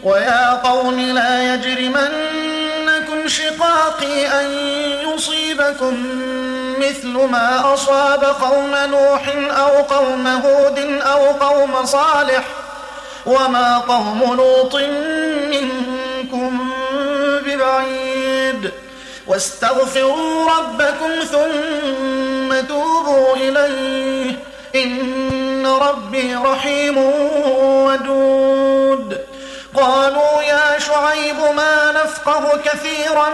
ويا قوم لا يجرمنكم شقاقي أن يصيبكم مثل ما أصاب قوم نوح أو قوم هود أو قوم صالح وما قوم لوط منكم ببعيد واستغفروا ربكم ثم توبوا إليه إن ربي رحيم ودود. قالوا يا شعيب ما نفقه كثيرا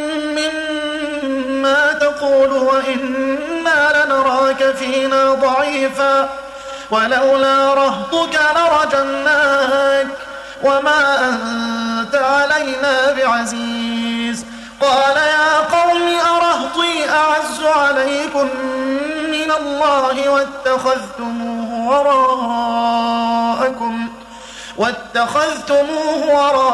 مما تقول وإنا لنراك فينا ضعيفا ولولا رهطك لرجمناك وما أنت علينا بعزيز. قال يا قوم أرهطي أعز عليكم من الله واتخذتموه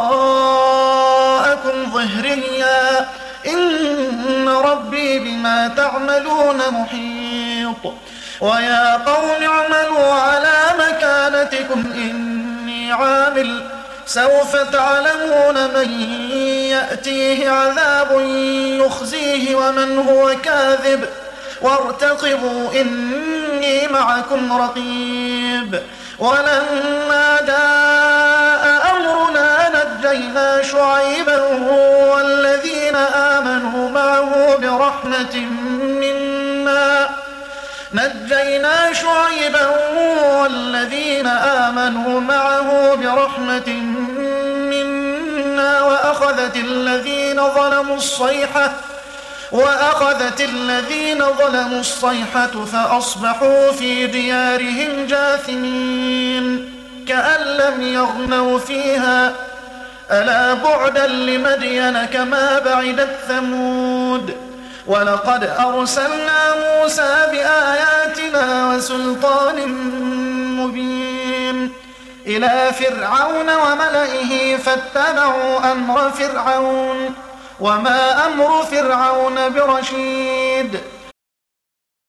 وراءكم ظهريا إن ربي بما تعملون محيط. ويا قوم اعملوا على مكانتكم إني عامل سوف تعلمون من يأتيه عذاب يخزيه ومن هو كاذب وارتقبوا إني معكم رقيب. ولما جاء أمرنا نجينا شعيبا والذين آمنوا معه برحمة منا وأخذت الذين ظلموا الصيحة فأصبحوا في ديارهم جاثمين كأن لم يغنوا فيها ألا بعدا لمدين كما بعدت ثمود. ولقد أرسلنا موسى بآياتنا وسلطان مبين إلى فرعون وملئه فاتبعوا أمر فرعون وما أمر فرعون برشيد.